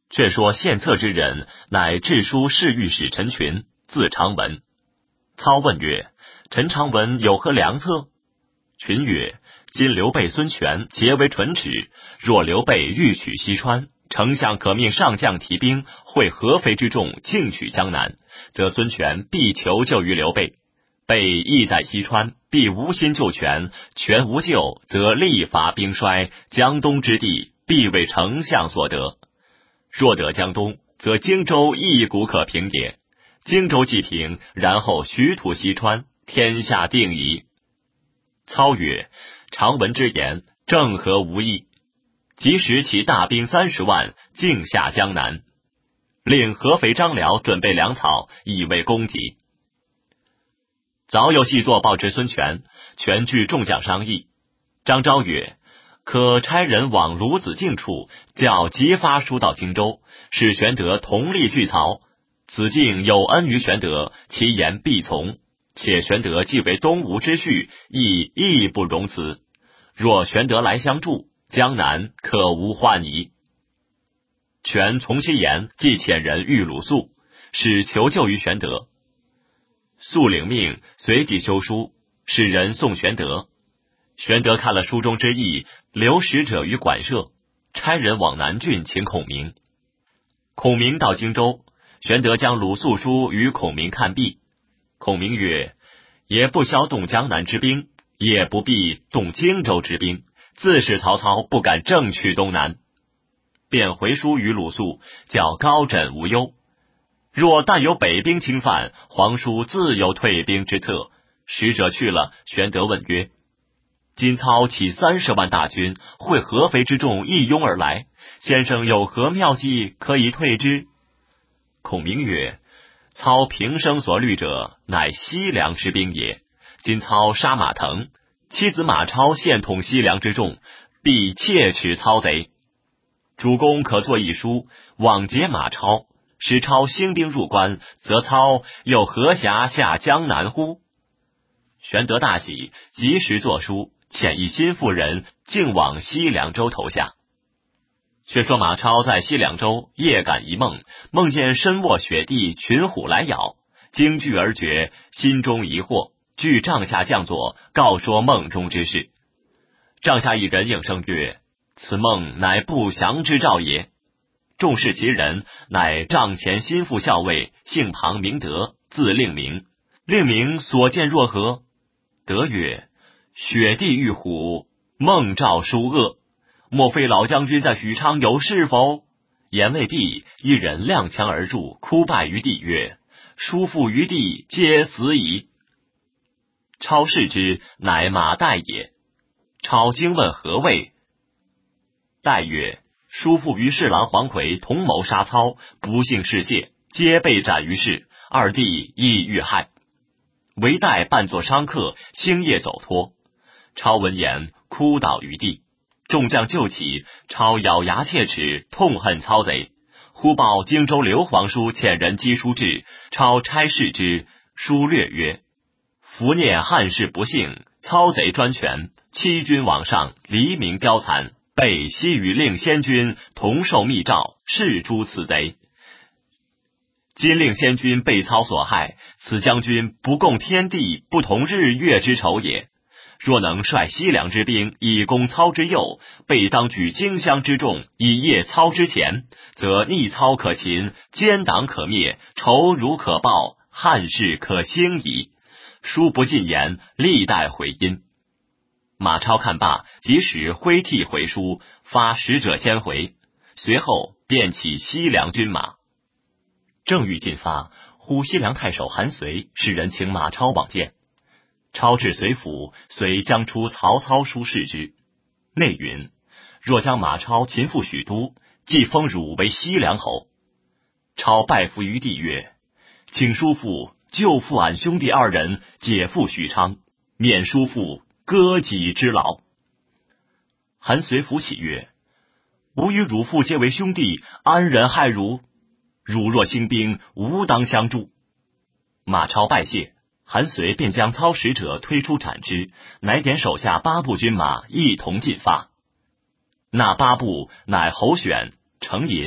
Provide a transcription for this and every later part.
却说献策之人，乃治书侍御史陈群，字长文。操问曰：陈长文有何良策？群曰：今刘备、孙权结为唇齿，若刘备欲取西川，丞相可命上将提兵，会合肥之众，进取江南，则孙权必求救于刘备。备亦在西川，必无心救权，权无救，则力伐兵衰，江东之地必为丞相所得。若得江东，则荆州一股可平也。荆州既平，然后徐土西川，天下定矣。操曰：长文之言，正合无异。即时起大兵30万，径下江南，令合肥张辽准备粮草，以为供给。早有细作报之孙权，权据众将商议。张昭曰：可差人往鲁子敬处，叫急发书到荆州，使玄德同力拒曹。子敬有恩于玄德，其言必从。且玄德既为东吴之婿，亦义不容辞。若玄德来相助，江南可无患疑。权从其言，即遣人谕鲁肃，使求救于玄德。肃领命，随即修书，使人送玄德。玄德看了书中之意，留使者于馆舍，差人往南郡请孔明。孔明到荆州，玄德将鲁肃书与孔明看毕。孔明曰：也不消动江南之兵，也不必动荆州之兵，自使曹操不敢正取东南。便回书于鲁肃，叫高枕无忧。若但有北兵侵犯，皇叔自有退兵之策。使者去了，玄德问曰：今操起30万大军，会合肥之众一拥而来，先生有何妙计可以退之？孔明曰：操平生所虑者，乃西凉之兵也。今操杀马腾，妻子马超现统西凉之众，必切齿操贼。主公可作一书，往截马超，使超兴兵入关，则操又何暇下江南乎？玄德大喜，及时作书，遣一心腹人径往西凉州投下。却说马超在西凉州夜感一梦，梦见身卧雪地，群虎来咬，惊惧而觉，心中疑惑，据帐下将佐告说梦中之事。帐下一人应声曰：此梦乃不祥之兆也。众视其人，乃帐前心腹校尉，姓庞名德，字令明。令明所见若何？德曰：雪地遇虎，梦兆殊恶。莫非老将军在许昌有事否？言未毕，一人踉跄而入，哭拜于地曰：叔父于地皆死矣。超视之，乃马岱也。超惊问何谓？岱曰：叔父与侍郎黄奎同谋杀操，不幸失泄，皆被斩于市，二弟亦遇害。唯岱扮作商客，星夜走脱。超闻言，哭倒于地。众将救起，超咬牙切齿，痛恨操贼。忽报荆州刘皇叔遣人赍书至，超差事之，书略曰：伏念汉室不幸，操贼专权，欺君罔上，黎民凋残，备悉与令先君同受密诏，誓诛此贼。今令先君被操所害，此将军不共天地，不同日月之仇也。若能率西凉之兵以攻操之右，备当举荆襄之众以谒操之前，则逆操可擒，奸党可灭，仇辱可报，汉室可兴矣。书不尽言，历代回音。马超看罢，即使挥涕回书，发使者先回。随后便起西凉军马。正欲进发，忽西凉太守韩遂使人请马超往见。超至随府，遂将出曹操书示之。内云：若将马超擒赴许都，即封汝为西凉侯。超拜伏于地曰：请叔父救父俺兄弟2人，解赴许昌，免叔父割己之劳。韩遂扶起曰：吾与汝父皆为兄弟，安忍害汝？汝若兴兵，吾当相助。马超拜谢。韩遂便将操使者推出斩之，乃点手下8部军马一同进发。那8部乃侯选、程寅、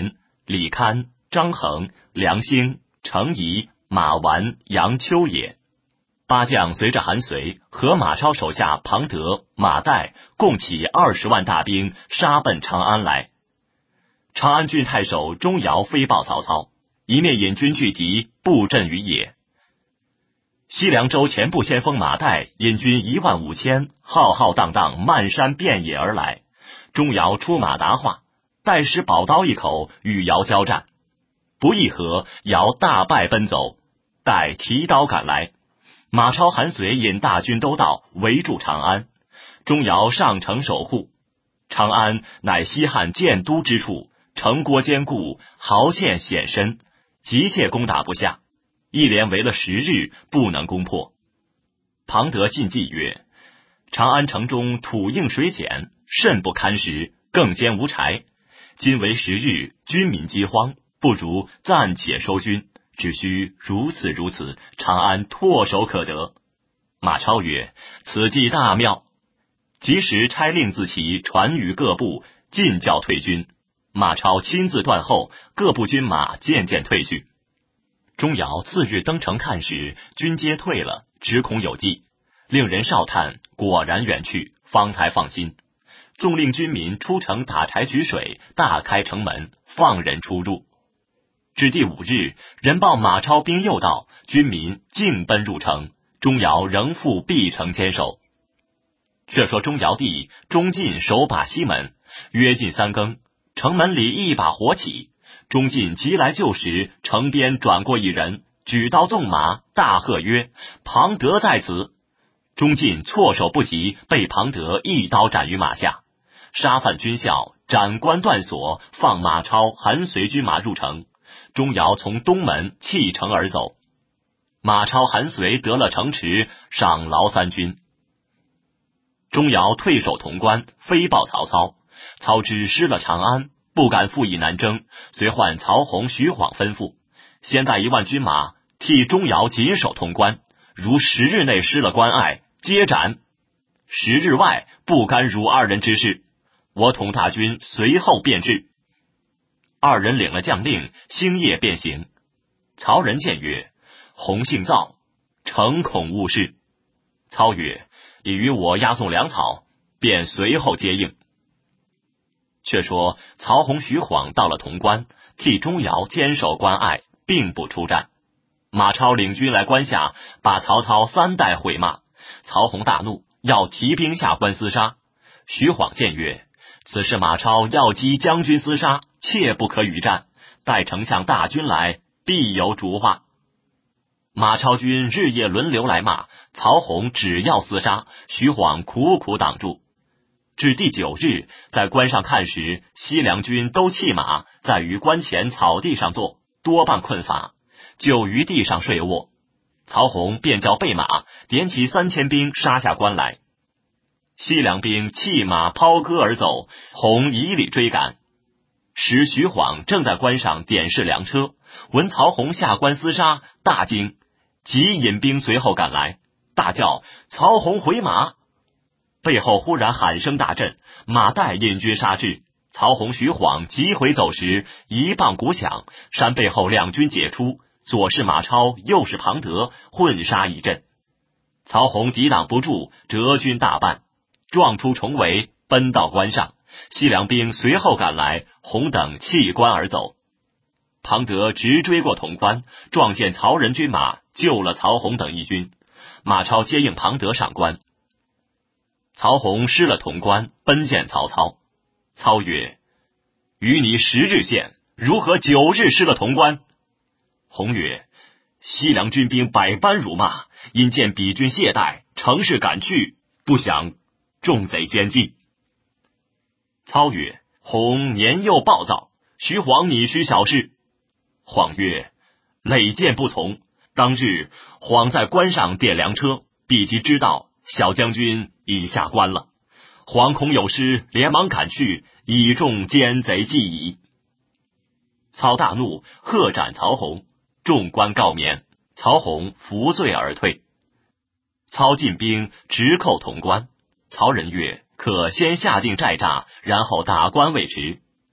李堪、张衡、梁兴、程颐、马玩、杨秋也。八将随着韩遂和马超手下庞德、马岱共起20万大兵，杀奔长安来。长安郡太守钟繇飞报曹操，一面引军拒敌，布阵于野。西凉州前部先锋马岱引军15000，浩浩荡荡漫山遍野而来。钟繇出马答话，岱使宝刀一口与繇交战，不一合，繇大败奔走，岱提刀赶来。马超、韩遂引大军都到，围住长安。钟繇上城守护。长安乃西汉建都之处，城郭坚固，壕堑险深，急切攻打不下，一连围了10日，不能攻破。庞德进计曰：长安城中土硬水浅，甚不堪食，更兼无柴。今为10日，军民饥荒，不如暂且收军，只需如此，长安唾手可得。马超曰：此计大妙。即时差令自骑传于各部，尽教退军。马超亲自断后，各部军马渐渐退去。钟繇次日登城看时，军皆退了，只恐有计，令人哨探，果然远去，方才放心。纵令军民出城打柴取水，大开城门，放人出入。至第5日，人报马超兵又到，军民径奔入城，钟繇仍复闭城坚守。却说钟繇弟钟进守把西门，约近3更，城门里一把火起，钟进急来救时，城边转过一人，举刀纵马，大喝曰：庞德在此！钟进措手不及，被庞德一刀斩于马下，杀犯军校，斩官断锁，放马超、韩遂军马入城。钟繇从东门弃城而走。马超、韩遂得了城池，赏劳3军。钟繇退守潼关，飞报曹操。操知失了长安，不敢复以南征，遂唤曹洪、徐晃吩咐，先带1万军马，替钟繇紧守潼关，如10日内失了关隘，皆斩。10日外，不干汝2人之事。我统大军随后便至。2人领了将令，星夜便行。曹仁见曰：洪性躁，诚恐误事。操曰：已与我押送粮草，便随后接应。却说曹洪、徐晃到了潼关，替钟繇坚守关隘，并不出战。马超领军来关下，把曹操3代毁骂。曹洪大怒，要提兵下关厮杀。徐晃见曰：此事马超要击将军厮杀，切不可与战，待丞相大军来，必有主话。马超军日夜轮流来骂，曹洪只要厮杀，徐晃苦苦挡住。至第9日，在关上看时，西凉军都弃马，在于关前草地上坐，多半困乏，就于地上睡卧。曹洪便叫备马，点起3000兵杀下关来。西凉兵弃马抛戈而走，洪以礼追赶。时徐晃正在关上点视粮车，闻曹洪下关厮杀，大惊，即引兵随后赶来，大叫：曹洪回马！背后忽然喊声大震，马岱引军杀至。曹洪、徐晃急回走时，一棒鼓响，山背后2军解出，左是马超，右是庞德，混杀一阵。曹洪抵挡不住，折军大半，撞出重围，奔到关上。西凉兵随后赶来，洪等弃关而走。庞德直追过潼关，撞见曹仁军马，救了曹洪等一军。马超接应庞德上关。曹洪失了潼关，奔见曹操。操曰：与你10日陷，如何9日失了潼关？洪曰：西凉军兵百般辱骂，因见彼军懈怠，乘势赶去，不想众贼奸计。操曰：洪年幼暴躁，徐晃拟须小事。晃曰：累谏不从。当日晃在关上点粮车，必即知道小将军已下关了，惶恐有失，连忙赶去，以中奸贼计矣。操大怒，喝斩曹洪，众官告免，曹洪服罪而退。操进兵直寇潼关。曹仁曰：可先下定寨栅，然后打关未迟。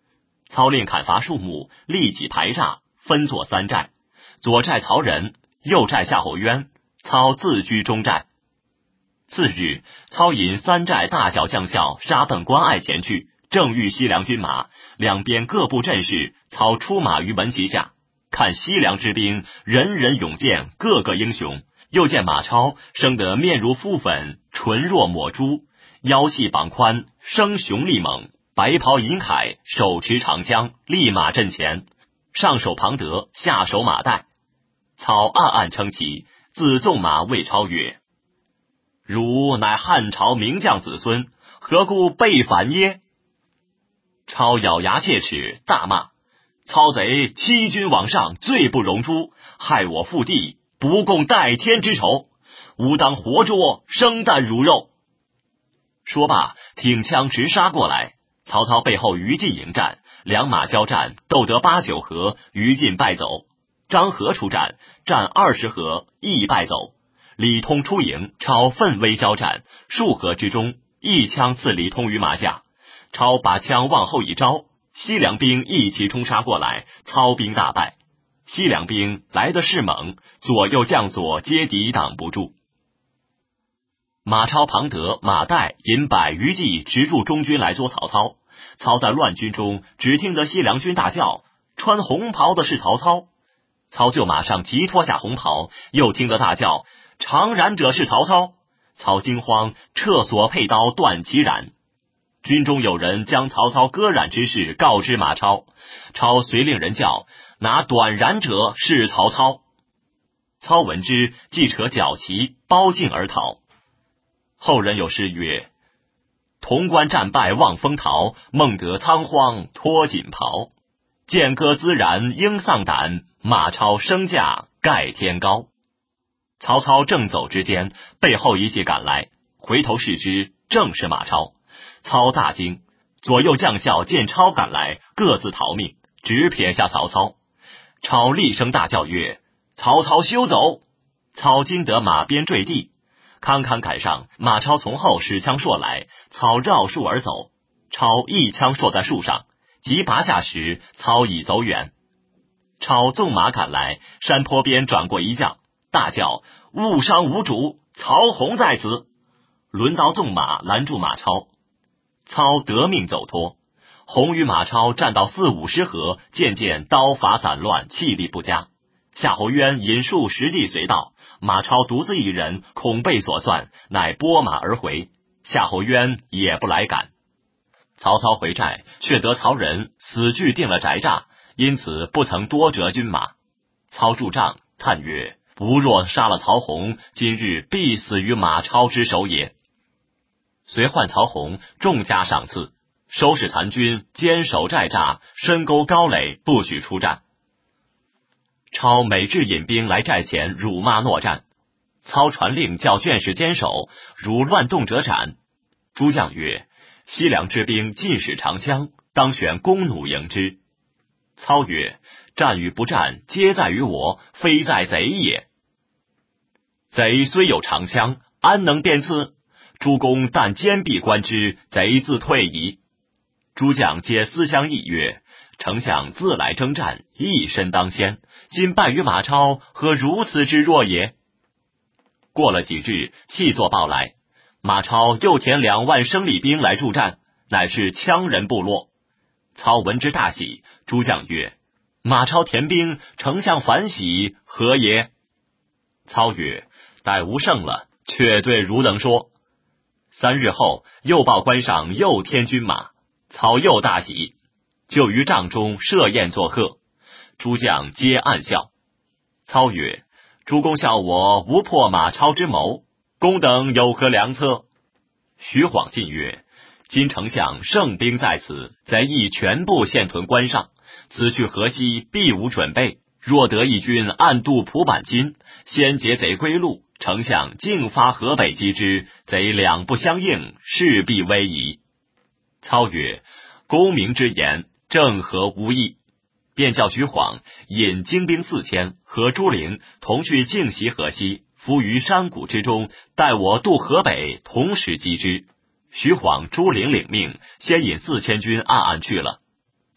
操令砍伐树木，立起排栅，分作3寨，左寨曹仁，右寨夏侯渊，操自居中寨。次日，操引3寨大小将校杀奔关隘前去，正遇西凉军马，两边各部阵势，操出马于门旗下，看西凉之兵人人勇健，个个英雄。又见马超生得面如敷粉，唇若抹珠，腰细膀宽，生雄力猛，白袍银铠，手持长枪，立马阵前，上手庞德，下手马岱。操暗暗称奇，自纵马谓超曰：汝乃汉朝名将子孙，何故背反耶？超咬牙切齿，大骂：操贼欺君罔上，罪不容诛，害我父弟，不共戴天之仇，吾当活捉，生啖汝肉。说罢，挺枪直杀过来。曹操背后于禁迎战，两马交战，斗得8、9合，于禁败走。张合出战，战20合，亦败走。李通出营，超奋威交战，数合之中，一枪刺李通于马下。超把枪往后一招，西凉兵一齐冲杀过来，操兵大败。西凉兵来的是猛，左右将佐皆抵挡不住。马超、庞德、马岱引100余骑直入中军来捉曹操。操在乱军中，只听得西凉军大叫：穿红袍的是曹操。操就马上急脱下红袍，又听得大叫：长髯者是曹操。操惊慌，撤所佩刀，断其髯。军中有人将曹操割髯之事告知马超，超遂令人叫：拿短髯者是曹操。操闻之，即扯角旗，包进而逃。后人有诗曰：潼关战败望风逃，孟德仓皇脱锦袍。剑戈孜然应丧胆，马超升驾盖天高。曹操正走之间，背后一骑赶来，回头视之，正是马超。操大惊，左右将校见超赶来，各自逃命，只撇下曹操。超厉声大叫曰：曹操休走！操惊得马鞭坠地，堪堪赶上，马超从后使枪槊来，操绕树而走。超一枪槊在树上，急拔下时，操已走远。超纵马赶来，山坡边转过一将，大叫：误伤无主，曹洪在此！抡刀纵马拦住马超。操得命走脱。洪与马超战到4、50合，渐渐刀法散乱，气力不佳。夏侯渊引数10骑随到，马超独自一人，恐被所算，乃拨马而回。夏侯渊也不来赶。曹操回寨，却得曹仁死据定了宅栅，因此不曾多折军马。操驻帐叹曰：吾若杀了曹洪，今日必死于马超之手也。遂唤曹洪重加赏赐，收拾残军，坚守寨栅，深沟高垒，不许出战。超每至引兵来寨前，辱骂诺战。操传令叫卷士坚守，如乱动者斩。诸将曰：西凉之兵尽使长枪，当选弓弩迎之。操曰：战与不战，皆在于我，非在贼也。贼虽有长枪，安能便刺？诸公但坚壁观之，贼自退矣。诸将皆思相议曰：丞相自来征战，一身当先，今败于马超，何如此之弱也？过了几日，细作报来，马超又填2万生力兵来助战，乃是羌人部落。操闻之大喜。诸将曰：马超填兵，丞相反喜，何也？操曰：待吾胜了，却对汝等说。3日后，又报关上又添军马。操又大喜，就于帐中设宴作贺。诸将皆暗笑。操曰：诸公笑我无破马超之谋，公等有何良策？徐晃进曰：今丞相胜兵在此，贼亦全部陷屯关上，此去河西必无准备。若得一军暗渡蒲坂津，先劫贼归路，丞相径发河北击之，贼两不相应，势必危矣。操曰：公明之言，正合吾意。便叫徐晃引精兵4000和朱灵同去径袭河西，伏于山谷之中，待我渡河北，同时击之。徐晃、朱灵领命，先引4000军暗暗去了。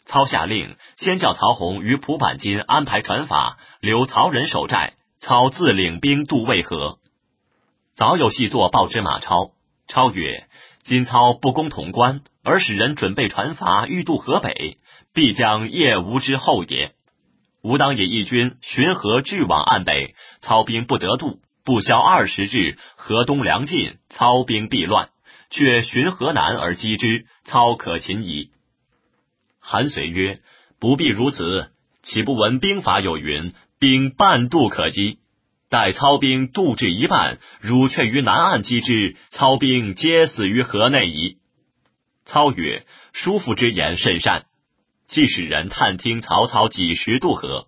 操下令，先叫曹洪于蒲坂津安排船筏，留曹仁守寨，操自领兵渡渭河。早有细作报之马超，超曰：今操不攻潼关，而使人准备船筏欲渡河北，必将夜无之后也。吾当引义军巡河拒往岸北，操兵不得渡，不消20日，河东粮尽，操兵必乱，却巡河南而击之，操可擒矣。韩遂曰：不必如此，岂不闻兵法有云，兵半渡可击？待操兵渡至一半，汝却于南岸击之，操兵皆死于河内矣。操曰：叔父之言甚善。即使人探听曹操几时渡河。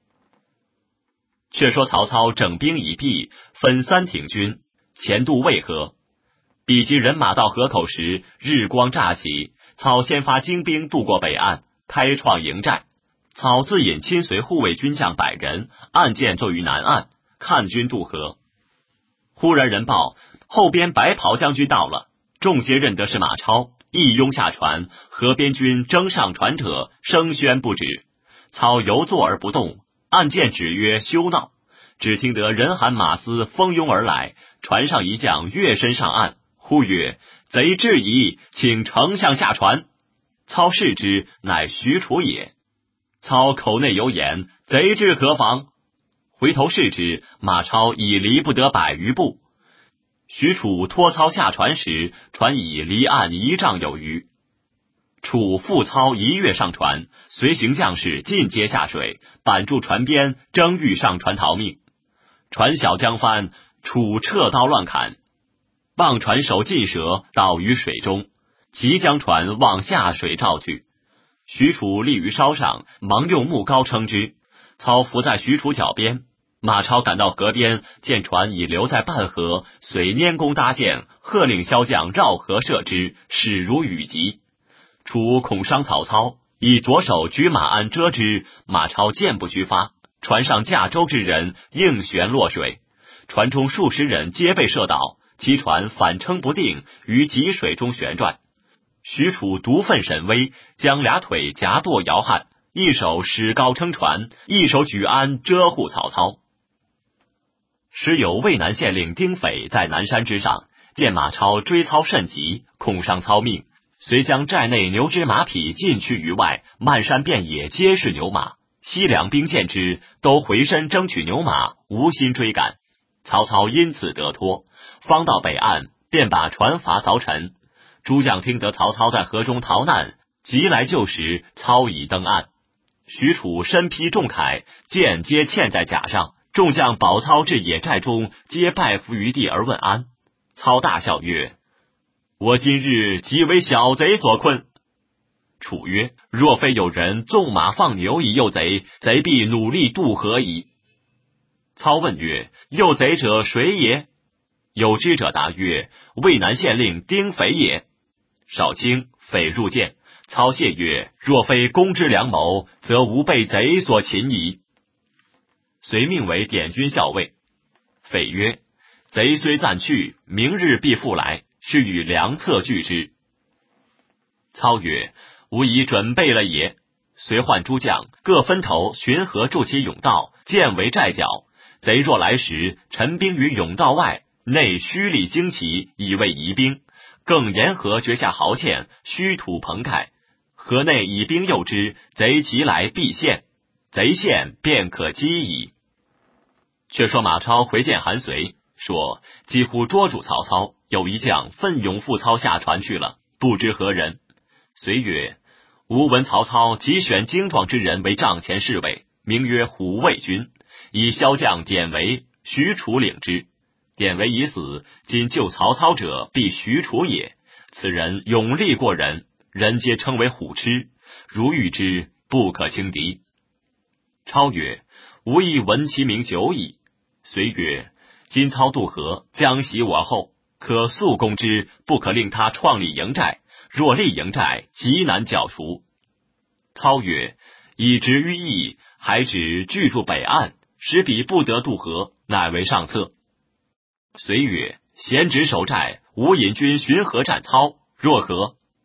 却说曹操整兵已毕，分3挺军，前渡渭河。比及人马到河口时，日光乍起，操先发精兵渡过北岸，开创营寨。操自引亲随护卫军将100人，按箭坐于南岸，看军渡河。忽然人报，后边白袍将军到了，众皆认得是马超，一拥下船，河边军争上船者，声喧不止。操犹坐而不动，按箭指曰：休闹！只听得人喊马嘶，蜂拥而来，船上一将跃身上岸，呼曰：贼至矣，请丞相下船。操视之，乃许褚也。操口内有言：贼至何妨？回头视之，马超已离不得100余步。许褚拖操下船时，船已离岸1丈有余。楚复操一跃上船，随行将士尽皆下水，绑住船边，争欲上船逃命。船小将翻，楚掣刀乱砍，望船手尽折，倒于水中，即将船往下水照去。许褚立于梢上，忙用木篙撑之。操伏在许褚脚边。马超赶到河边，见船已留在半河，遂拈弓搭箭，喝令骁将绕河射之，矢如雨急。楚恐伤曹操，以左手举马鞍遮之，马超箭不虚发，船上驾舟之人应悬落水，船中数十人皆被射倒，其船反撑不定，于急水中旋转。许褚独愤神威，将2腿夹舵摇撼，一手使篙撑船，一手举鞍遮护曹操。时有渭南县令丁斐在南山之上，见马超追操甚急，恐伤操命，遂将寨内牛之马匹尽驱于外，漫山遍野皆是牛马。西凉兵见之，都回身争取牛马，无心追赶。曹操因此得脱，方到北岸，便把船筏凿沉。诸将听得曹操在河中逃难，急来救时，操已登岸。许褚身披重铠，剑皆嵌在甲上。众将保操至野寨中，皆拜伏于地而问安。操大笑曰：我今日即为小贼所困。楚曰：若非有人纵马放牛以诱贼，贼必努力渡河矣。操问曰：诱贼者谁也？有知者答曰：渭南县令丁斐也。少卿，斐入见。操谢曰：若非公之良谋，则无被贼所擒矣。遂命为典军校尉。斐曰：贼虽暂去，明日必复来，是与良策拒之。操曰：吾已准备了也。遂唤诸将，各分头巡河筑其甬道，建为寨脚。贼若来时，陈兵于甬道外，内虚立旌旗，以为疑兵。更沿河掘下壕堑，虚土棚盖。河内以兵诱之，贼急来必陷。贼陷，便可击矣。却说马超回见韩遂，说几乎捉住曹操，有一将奋勇赴操下船去了，不知何人。遂曰：吾闻曹操即选精壮之人为帐前侍卫，名曰虎卫军，以骁将典韦、许褚领之。典韦已死，今救曹操者必许褚也。此人勇力过人，人皆称为虎痴，如遇之，不可轻敌。超曰：吾亦闻其名久矣。遂曰：今操渡河，将袭我后，可速攻之，不可令他创立营寨。若立营寨，极难剿除。操曰：以职于义，还指拒住北岸，使彼不得渡河，乃为上策。遂曰：贤职守寨，吾引军巡河战操，若何？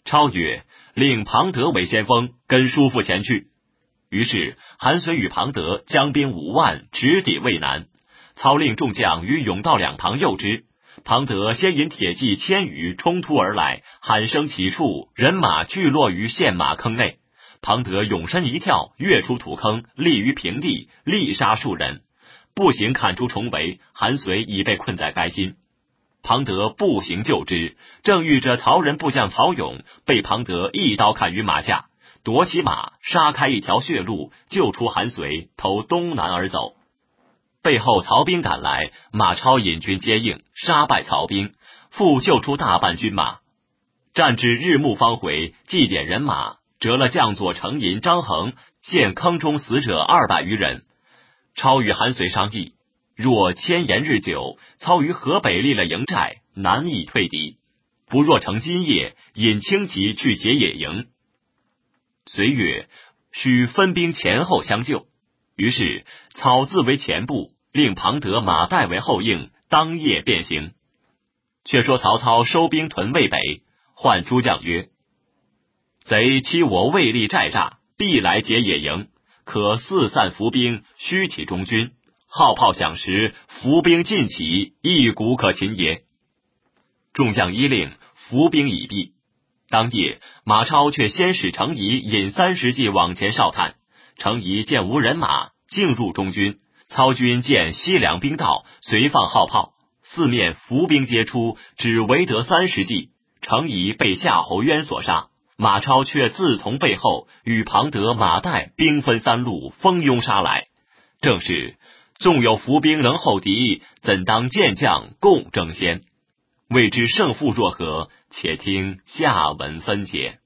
超曰：令庞德为先锋，跟叔父前去。于是韩遂与庞德将兵5万，直抵渭南。操令众将于甬道两旁诱之。庞德先引铁骑1000余冲突而来，喊声起处，人马俱落于陷马坑内。庞德勇身一跳，跃出土坑，立于平地，力杀数人。步行砍出重围，韩遂已被困在该心。庞德步行救之，正遇着曹人部将曹勇，被庞德一刀砍于马下，夺其马，杀开一条血路，救出韩遂，投东南而走。背后曹兵赶来，马超引军接应，杀败曹兵，复救出大半军马。战至日暮方回，祭点人马，折了将佐程银、张衡，陷坑中死者200余人。超与韩遂商议，若千延日久，操于河北立了营寨，难以退敌，不若乘今夜，引轻骑去劫野营。遂曰：须分兵前后相救。于是操自为前部，令庞德、马岱为后应，当夜便行。却说曹操收兵屯渭北，唤诸将曰：贼欺我未立寨栅，必来劫野营，可四散伏兵，虚起中军，号炮响时，伏兵尽起，一鼓可擒也。众将依令，伏兵已毕。当夜，马超却先使程颐引30骑往前哨探。程颐见无人马，径入中军。操军见西凉兵到，随放号炮，四面伏兵皆出，只围得30骑。程颐被夏侯渊所杀，马超却自从背后，与庞德、马岱兵分3路，蜂拥杀来。正是纵有伏兵能后敌，怎当健将共争先？未知胜负若何，且听下文分解。